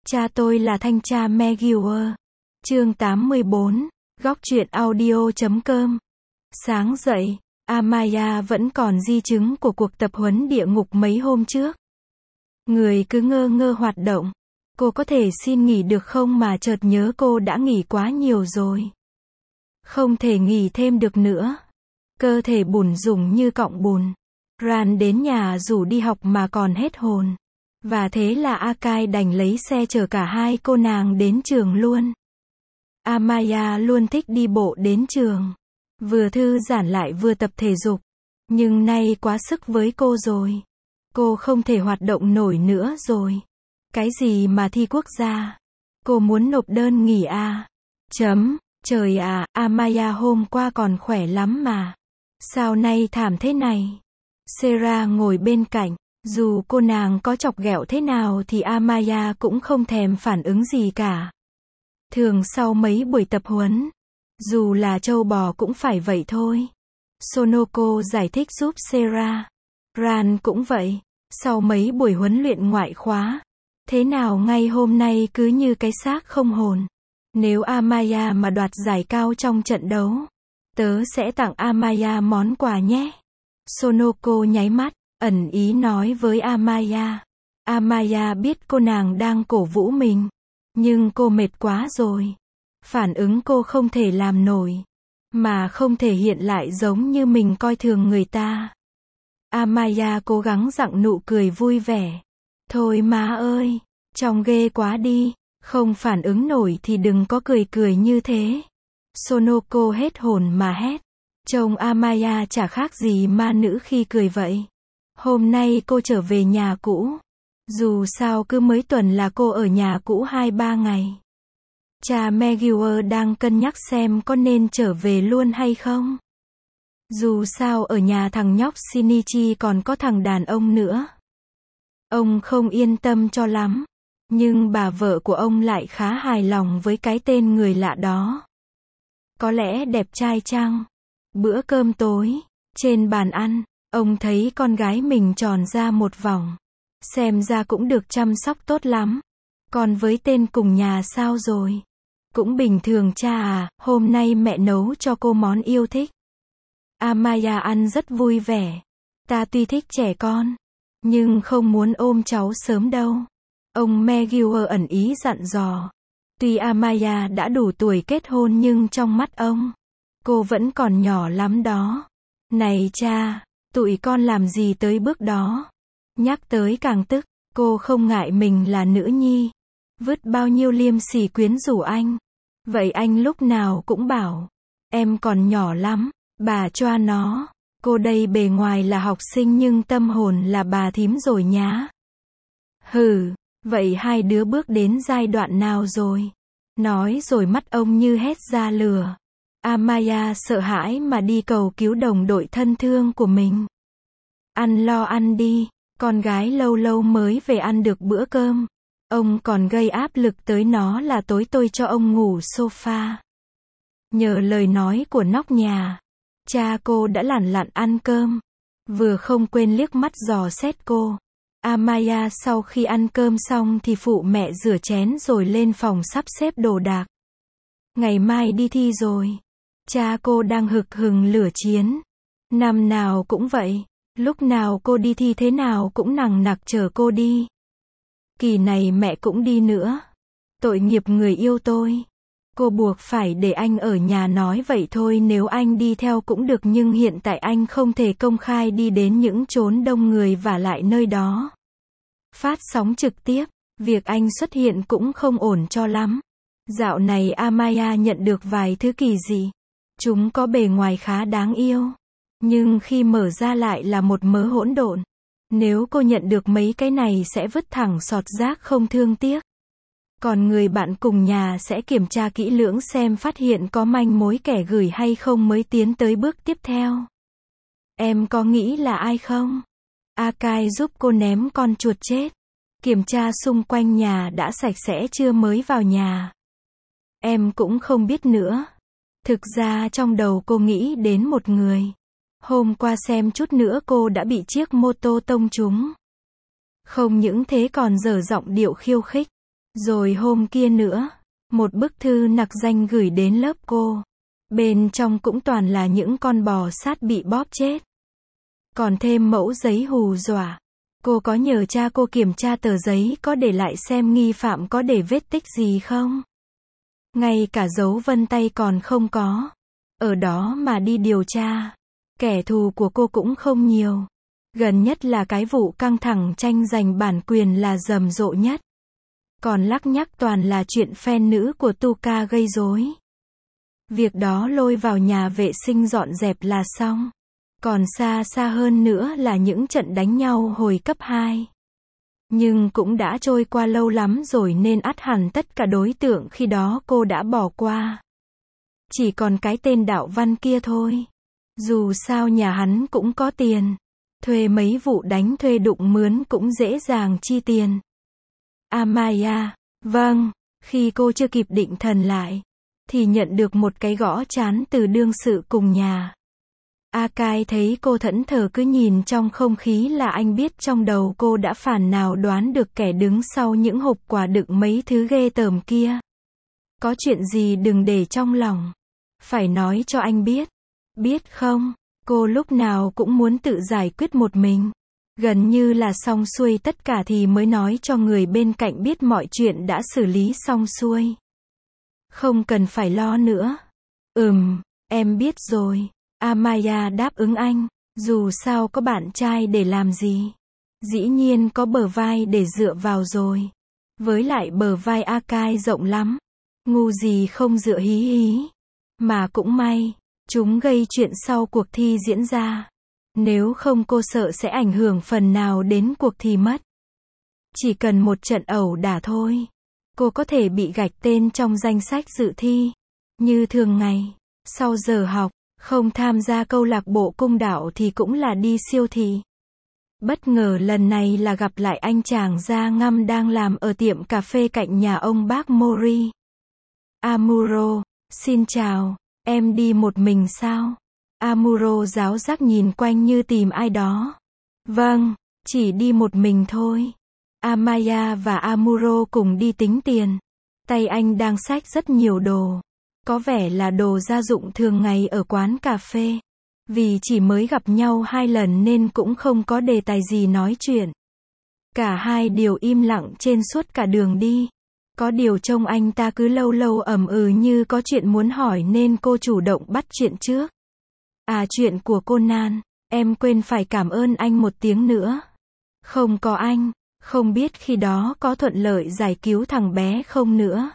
Cha tôi là thanh tra Meguiar. Chương 84, góc truyện audio.com. Sáng dậy, Amaya vẫn còn di chứng của cuộc tập huấn địa ngục mấy hôm trước. Người cứ ngơ ngơ hoạt động. Cô có thể xin nghỉ được không mà chợt nhớ cô đã nghỉ quá nhiều rồi. Không thể nghỉ thêm được nữa. Cơ thể bủn rủn như cọng bùn. Ran đến nhà rủ đi học mà còn hết hồn. Và thế là Akai đành lấy xe chở cả hai cô nàng đến trường luôn. Amaya luôn thích đi bộ đến trường. Vừa thư giãn lại vừa tập thể dục. Nhưng nay quá sức với cô rồi. Cô không thể hoạt động nổi nữa rồi. Cái gì mà thi quốc gia? Cô muốn nộp đơn nghỉ à? Trời à, Amaya hôm qua còn khỏe lắm mà. Sao nay thảm thế này? Sarah ngồi bên cạnh. Dù cô nàng có chọc ghẹo thế nào thì Amaya cũng không thèm phản ứng gì cả. Thường sau mấy buổi tập huấn, dù là trâu bò cũng phải vậy thôi. Sonoko giải thích giúp Sarah. Ran cũng vậy. Sau mấy buổi huấn luyện ngoại khóa, thế nào ngay hôm nay cứ như cái xác không hồn. Nếu Amaya mà đoạt giải cao trong trận đấu, tớ sẽ tặng Amaya món quà nhé. Sonoko nháy mắt, ẩn ý nói với Amaya. Amaya biết cô nàng đang cổ vũ mình. Nhưng cô mệt quá rồi. Phản ứng cô không thể làm nổi. Mà không thể hiện lại giống như mình coi thường người ta. Amaya cố gắng gặng nụ cười vui vẻ. Thôi má ơi, trông ghê quá đi. Không phản ứng nổi thì đừng có cười như thế. Sonoko hết hồn mà hét. Trông Amaya chả khác gì ma nữ khi cười vậy. Hôm nay cô trở về nhà cũ. Dù sao cứ mấy tuần là cô ở nhà cũ 2-3 ngày. Cha Meguiar đang cân nhắc xem có nên trở về luôn hay không. Dù sao ở nhà thằng nhóc Shinichi còn có thằng đàn ông nữa. Ông không yên tâm cho lắm. Nhưng bà vợ của ông lại khá hài lòng với cái tên người lạ đó. Có lẽ đẹp trai chăng? Bữa cơm tối, trên bàn ăn, ông thấy con gái mình tròn ra một vòng. Xem ra cũng được chăm sóc tốt lắm. Còn với tên cùng nhà sao rồi? Cũng bình thường cha à, hôm nay mẹ nấu cho cô món yêu thích. Amaya ăn rất vui vẻ. Ta tuy thích trẻ con, nhưng không muốn ôm cháu sớm đâu. Ông Meguiar ẩn ý dặn dò. Tuy Amaya đã đủ tuổi kết hôn nhưng trong mắt ông, cô vẫn còn nhỏ lắm đó. Này cha, tụi con làm gì tới bước đó? Nhắc tới càng tức, cô không ngại mình là nữ nhi. Vứt bao nhiêu liêm sỉ quyến rũ anh. Vậy anh lúc nào cũng bảo, em còn nhỏ lắm, bà choa nó. Cô đây bề ngoài là học sinh nhưng tâm hồn là bà thím rồi nhá. Hừ, vậy hai đứa bước đến giai đoạn nào rồi? Nói rồi mắt ông như hét ra lửa. Amaya sợ hãi mà đi cầu cứu đồng đội thân thương của mình. Ăn lo ăn đi, con gái lâu lâu mới về ăn được bữa cơm. Ông còn gây áp lực tới nó là tối tôi cho ông ngủ sofa. Nhờ lời nói của nóc nhà, cha cô đã lẳng lặng ăn cơm. Vừa không quên liếc mắt dò xét cô. Amaya sau khi ăn cơm xong thì phụ mẹ rửa chén rồi lên phòng sắp xếp đồ đạc. Ngày mai đi thi rồi. Cha cô đang hực hừng lửa chiến. Năm nào cũng vậy. Lúc nào cô đi thi thế nào cũng nằng nặc chở cô đi. Kỳ này mẹ cũng đi nữa. Tội nghiệp người yêu tôi. Cô buộc phải để anh ở nhà nói vậy thôi, nếu anh đi theo cũng được nhưng hiện tại anh không thể công khai đi đến những chốn đông người và lại nơi đó. Phát sóng trực tiếp, việc anh xuất hiện cũng không ổn cho lắm. Dạo này Amaya nhận được vài thứ kỳ dị. Chúng có bề ngoài khá đáng yêu. Nhưng khi mở ra lại là một mớ hỗn độn. Nếu cô nhận được mấy cái này sẽ vứt thẳng sọt rác không thương tiếc. Còn người bạn cùng nhà sẽ kiểm tra kỹ lưỡng xem phát hiện có manh mối kẻ gửi hay không mới tiến tới bước tiếp theo. Em có nghĩ là ai không? Akai giúp cô ném con chuột chết. Kiểm tra xung quanh nhà đã sạch sẽ chưa mới vào nhà. Em cũng không biết nữa. Thực ra trong đầu cô nghĩ đến một người. Hôm qua xem chút nữa cô đã bị chiếc mô tô tông trúng. Không những thế còn dở giọng điệu khiêu khích. Rồi hôm kia nữa, một bức thư nặc danh gửi đến lớp cô. Bên trong cũng toàn là những con bò sát bị bóp chết. Còn thêm mẫu giấy hù dọa. Cô có nhờ cha cô kiểm tra tờ giấy có để lại xem nghi phạm có để vết tích gì không? Ngay cả dấu vân tay còn không có. Ở đó mà đi điều tra. Kẻ thù của cô cũng không nhiều. Gần nhất là cái vụ căng thẳng tranh giành bản quyền là rầm rộ nhất. Còn lắc nhắc toàn là chuyện fan nữ của Tuka gây rối. Việc đó lôi vào nhà vệ sinh dọn dẹp là xong. Còn xa xa hơn nữa là những trận đánh nhau hồi cấp 2. Nhưng cũng đã trôi qua lâu lắm rồi nên ắt hẳn tất cả đối tượng khi đó cô đã bỏ qua. Chỉ còn cái tên Đạo Văn kia thôi. Dù sao nhà hắn cũng có tiền. Thuê mấy vụ đánh thuê đụng mướn cũng dễ dàng chi tiền. Amaya, vâng, khi cô chưa kịp định thần lại, thì nhận được một cái gõ trán từ đương sự cùng nhà. Akai thấy cô thẫn thờ cứ nhìn trong không khí là anh biết trong đầu cô đã phản nào đoán được kẻ đứng sau những hộp quà đựng mấy thứ ghê tởm kia. Có chuyện gì đừng để trong lòng. Phải nói cho anh biết. Biết không, cô lúc nào cũng muốn tự giải quyết một mình. Gần như là xong xuôi tất cả thì mới nói cho người bên cạnh biết mọi chuyện đã xử lý xong xuôi. Không cần phải lo nữa. Em biết rồi. Amaya đáp ứng anh. Dù sao có bạn trai để làm gì. Dĩ nhiên có bờ vai để dựa vào rồi. Với lại bờ vai Akai rộng lắm. Ngu gì không dựa hí hí. Mà cũng may, chúng gây chuyện sau cuộc thi diễn ra. Nếu không cô sợ sẽ ảnh hưởng phần nào đến cuộc thi mất. Chỉ cần một trận ẩu đả thôi. Cô có thể bị gạch tên trong danh sách dự thi. Như thường ngày, sau giờ học, không tham gia câu lạc bộ cung đạo thì cũng là đi siêu thị. Bất ngờ lần này là gặp lại anh chàng da ngăm đang làm ở tiệm cà phê cạnh nhà ông bác Mori. Amuro, xin chào, em đi một mình sao? Amuro ráo rác nhìn quanh như tìm ai đó. Vâng, chỉ đi một mình thôi. Amaya và Amuro cùng đi tính tiền. Tay anh đang xách rất nhiều đồ. Có vẻ là đồ gia dụng thường ngày ở quán cà phê. Vì chỉ mới gặp nhau 2 lần nên cũng không có đề tài gì nói chuyện. Cả hai đều im lặng trên suốt cả đường đi. Có điều trông anh ta cứ lâu lâu ậm như có chuyện muốn hỏi nên cô chủ động bắt chuyện trước. À, chuyện của Conan, em quên phải cảm ơn anh một tiếng nữa. Không có anh, không biết khi đó có thuận lợi giải cứu thằng bé không nữa.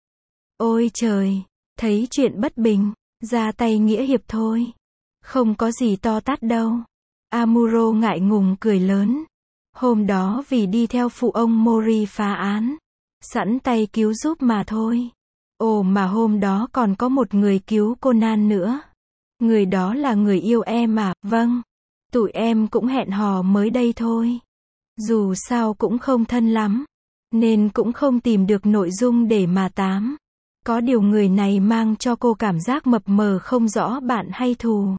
Ôi trời, thấy chuyện bất bình, ra tay nghĩa hiệp thôi. Không có gì to tát đâu. Amuro ngại ngùng cười lớn. Hôm đó vì đi theo phụ ông Mori phá án, sẵn tay cứu giúp mà thôi. Ồ mà hôm đó còn có một người cứu Conan nữa. Người đó là người yêu em à? Vâng. Tụi em cũng hẹn hò mới đây thôi. Dù sao cũng không thân lắm, nên cũng không tìm được nội dung để mà tám. Có điều người này mang cho cô cảm giác mập mờ không rõ bạn hay thù.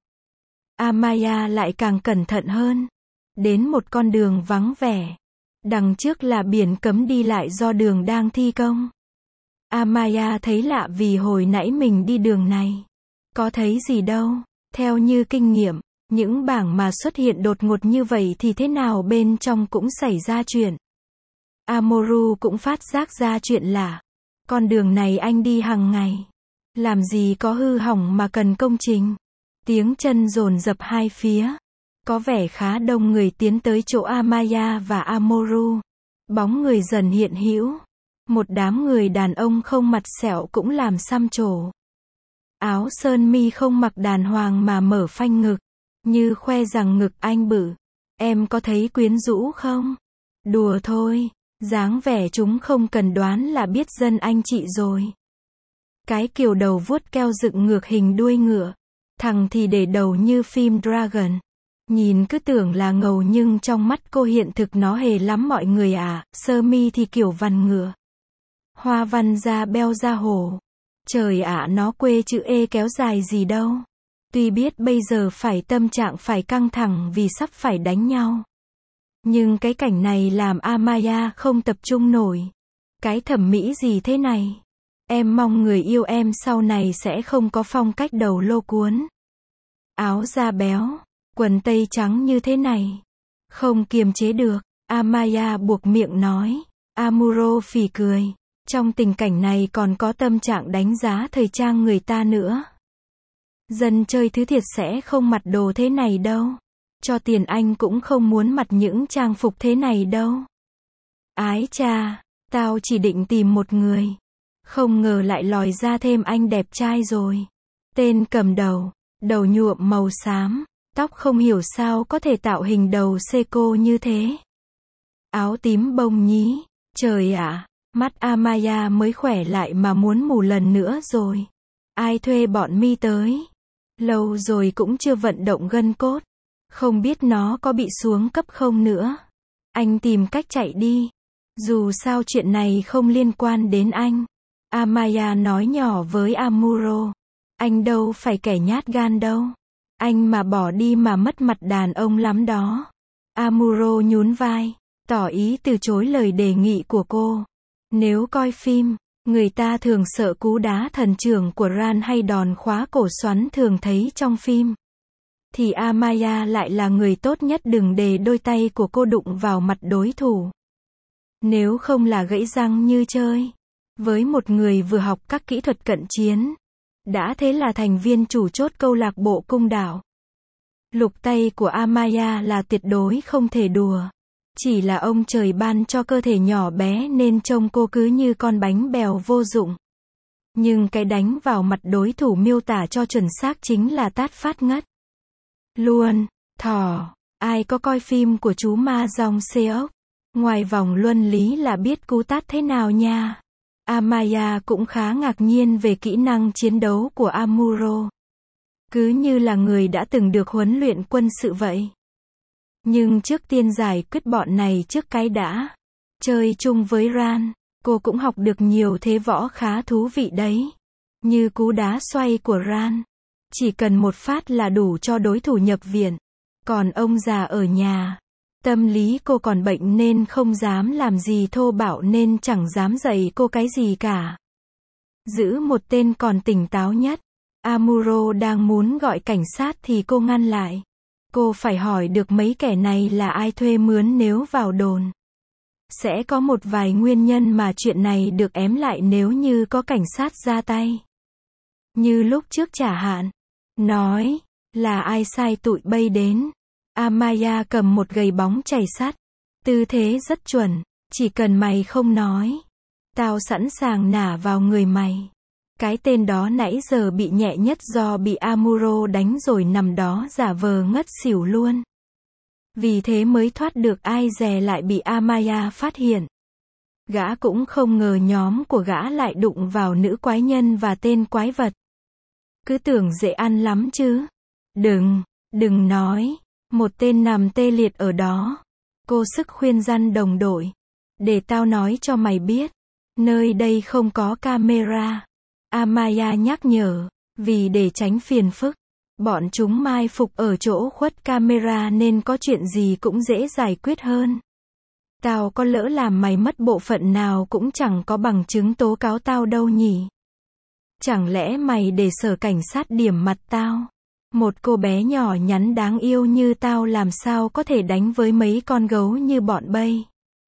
Amaya lại càng cẩn thận hơn. Đến một con đường vắng vẻ. Đằng trước là biển cấm đi lại do đường đang thi công. Amaya thấy lạ vì hồi nãy mình đi đường này. Có thấy gì đâu. Theo như kinh nghiệm, những bảng mà xuất hiện đột ngột như vậy thì thế nào bên trong cũng xảy ra chuyện. Amoru cũng phát giác ra chuyện lạ. Con đường này anh đi hàng ngày. Làm gì có hư hỏng mà cần công trình. Tiếng chân dồn dập hai phía. Có vẻ khá đông người tiến tới chỗ Amaya và Amoru. Bóng người dần hiện hữu. Một đám người đàn ông không mặt sẹo cũng làm xăm trổ. Áo sơn mi không mặc đàng hoàng mà mở phanh ngực. Như khoe rằng ngực anh bự. Em có thấy quyến rũ không? Đùa thôi. Dáng vẻ chúng không cần đoán là biết dân anh chị rồi. Cái kiểu đầu vuốt keo dựng ngược hình đuôi ngựa. Thằng thì để đầu như phim Dragon. Nhìn cứ tưởng là ngầu nhưng trong mắt cô hiện thực nó hề lắm mọi người à. Sơ mi thì kiểu vằn ngựa. Hoa văn da beo da hổ. Trời ạ, nó quê chữ E kéo dài gì đâu. Tuy biết bây giờ phải tâm trạng phải căng thẳng vì sắp phải đánh nhau. Nhưng cái cảnh này làm Amaya không tập trung nổi. Cái thẩm mỹ gì thế này? Em mong người yêu em sau này sẽ không có phong cách đầu lô cuốn. Áo da béo, quần tây trắng như thế này. Không kiềm chế được, Amaya buộc miệng nói. Amuro phì cười. Trong tình cảnh này còn có tâm trạng đánh giá thời trang người ta nữa. Dân chơi thứ thiệt sẽ không mặc đồ thế này đâu. Cho tiền anh cũng không muốn mặc những trang phục thế này đâu. Ái cha, tao chỉ định tìm một người. Không ngờ lại lòi ra thêm anh đẹp trai rồi. Tên cầm đầu, đầu nhuộm màu xám, tóc không hiểu sao có thể tạo hình đầu Seiko như thế. Áo tím bông nhí, trời ạ, mắt Amaya mới khỏe lại mà muốn mù lần nữa rồi. Ai thuê bọn mi tới? Lâu rồi cũng chưa vận động gân cốt. Không biết nó có bị xuống cấp không nữa. Anh tìm cách chạy đi. Dù sao chuyện này không liên quan đến anh. Amaya nói nhỏ với Amuro. Anh đâu phải kẻ nhát gan đâu. Anh mà bỏ đi mà mất mặt đàn ông lắm đó. Amuro nhún vai, tỏ ý từ chối lời đề nghị của cô. Nếu coi phim, người ta thường sợ cú đá thần trưởng của Ran hay đòn khóa cổ xoắn thường thấy trong phim. Thì Amaya lại là người tốt nhất đừng để đôi tay của cô đụng vào mặt đối thủ. Nếu không là gãy răng như chơi. Với một người vừa học các kỹ thuật cận chiến. Đã thế là thành viên chủ chốt câu lạc bộ cung đảo. Lục tay của Amaya là tuyệt đối không thể đùa. Chỉ là ông trời ban cho cơ thể nhỏ bé nên trông cô cứ như con bánh bèo vô dụng. Nhưng cái đánh vào mặt đối thủ miêu tả cho chuẩn xác chính là tát phát ngất. Luôn, thỏ, ai có coi phim của chú Ma Dong Seok? Ngoài vòng luân lý là biết cú tát thế nào nha. Amaya cũng khá ngạc nhiên về kỹ năng chiến đấu của Amuro. Cứ như là người đã từng được huấn luyện quân sự vậy. Nhưng trước tiên giải quyết bọn này trước cái đã. Chơi chung với Ran, cô cũng học được nhiều thế võ khá thú vị đấy. Như cú đá xoay của Ran. Chỉ cần một phát là đủ cho đối thủ nhập viện. Còn ông già ở nhà. Tâm lý cô còn bệnh nên không dám làm gì thô bạo nên chẳng dám dạy cô cái gì cả. Giữ một tên còn tỉnh táo nhất. Amuro đang muốn gọi cảnh sát thì cô ngăn lại. Cô phải hỏi được mấy kẻ này là ai thuê mướn nếu vào đồn. Sẽ có một vài nguyên nhân mà chuyện này được ém lại nếu như có cảnh sát ra tay. Như lúc trước chả hạn. Nói, là ai sai tụi bay đến. Amaya cầm một gầy bóng chày sắt. Tư thế rất chuẩn, chỉ cần mày không nói. Tao sẵn sàng nả vào người mày. Cái tên đó nãy giờ bị nhẹ nhất do bị Amuro đánh rồi nằm đó giả vờ ngất xỉu luôn. Vì thế mới thoát được ai dè lại bị Amaya phát hiện. Gã cũng không ngờ nhóm của gã lại đụng vào nữ quái nhân và tên quái vật. Cứ tưởng dễ ăn lắm chứ. Đừng nói. Một tên nằm tê liệt ở đó. Cô sức khuyên răn đồng đội. Để tao nói cho mày biết. Nơi đây không có camera. Amaya nhắc nhở. Vì để tránh phiền phức. Bọn chúng mai phục ở chỗ khuất camera nên có chuyện gì cũng dễ giải quyết hơn. Tao có lỡ làm mày mất bộ phận nào cũng chẳng có bằng chứng tố cáo tao đâu nhỉ. Chẳng lẽ mày để sở cảnh sát điểm mặt tao? Một cô bé nhỏ nhắn đáng yêu như tao làm sao có thể đánh với mấy con gấu như bọn bay.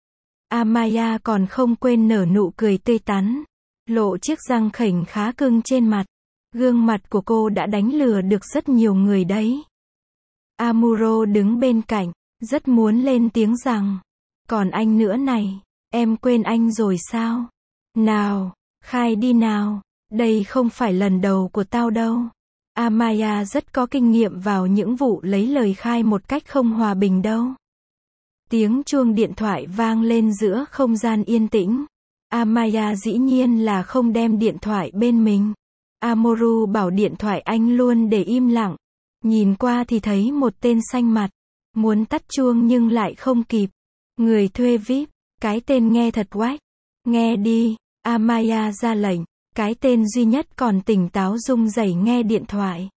Amaya còn không quên nở nụ cười tươi tắn. Lộ chiếc răng khểnh khá cưng trên mặt. Gương mặt của cô đã đánh lừa được rất nhiều người đấy. Amuro đứng bên cạnh, rất muốn lên tiếng rằng. Còn anh nữa này, em quên anh rồi sao? Nào, khai đi nào, đây không phải lần đầu của tao đâu. Amaya rất có kinh nghiệm vào những vụ lấy lời khai một cách không hòa bình đâu. Tiếng chuông điện thoại vang lên giữa không gian yên tĩnh. Amaya dĩ nhiên là không đem điện thoại bên mình. Amuro bảo điện thoại anh luôn để im lặng. Nhìn qua thì thấy một tên xanh mặt. Muốn tắt chuông nhưng lại không kịp. Người thuê VIP. Cái tên nghe thật oách. Nghe đi. Amaya ra lệnh. Cái tên duy nhất còn tỉnh táo rung rẩy nghe điện thoại.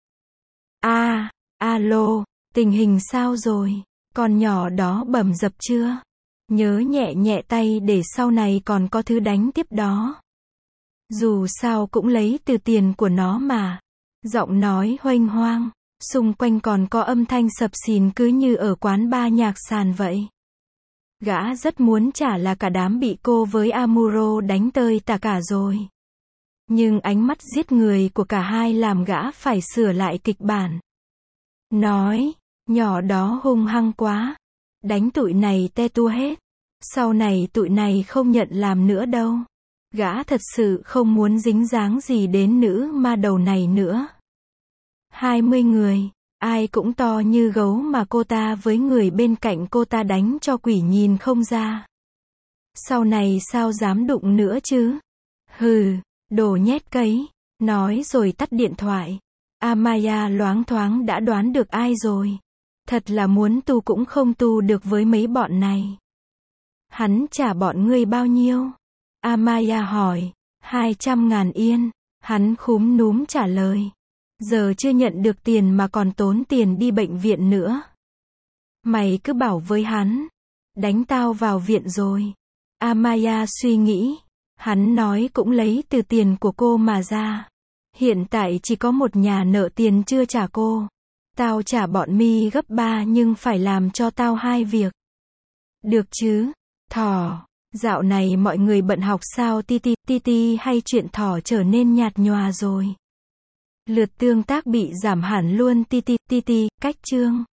Alo, tình hình sao rồi? Con nhỏ đó bầm dập chưa? Nhớ nhẹ nhẹ tay để sau này còn có thứ đánh tiếp đó. Dù sao cũng lấy từ tiền của nó mà. Giọng nói huênh hoang. Xung quanh còn có âm thanh sập sình cứ như ở quán bar nhạc sàn vậy. Gã rất muốn trả là cả đám bị cô với Amuro đánh tơi tả cả rồi. Nhưng ánh mắt giết người của cả hai làm gã phải sửa lại kịch bản. Nói, nhỏ đó hung hăng quá. Đánh tụi này te tua hết. Sau này tụi này không nhận làm nữa đâu. Gã thật sự không muốn dính dáng gì đến nữ ma đầu này nữa. 20 người, ai cũng to như gấu mà cô ta với người bên cạnh cô ta đánh cho quỷ nhìn không ra. Sau này sao dám đụng nữa chứ? Hừ, đồ nhét cấy. Nói rồi tắt điện thoại. Amaya loáng thoáng đã đoán được ai rồi. Thật là muốn tu cũng không tu được với mấy bọn này. Hắn trả bọn ngươi bao nhiêu? Amaya hỏi. 200.000 yên. Hắn khúm núm trả lời. Giờ chưa nhận được tiền mà còn tốn tiền đi bệnh viện nữa. Mày cứ bảo với hắn. Đánh tao vào viện rồi. Amaya suy nghĩ. Hắn nói cũng lấy từ tiền của cô mà ra. Hiện tại chỉ có một nhà nợ tiền chưa trả cô. Tao trả bọn mi gấp 3 nhưng phải làm cho tao 2 việc. Được chứ? Thỏ. Dạo này mọi người bận học sao ti hay chuyện thỏ trở nên nhạt nhòa rồi. Lượt tương tác bị giảm hẳn luôn ti. Cách chương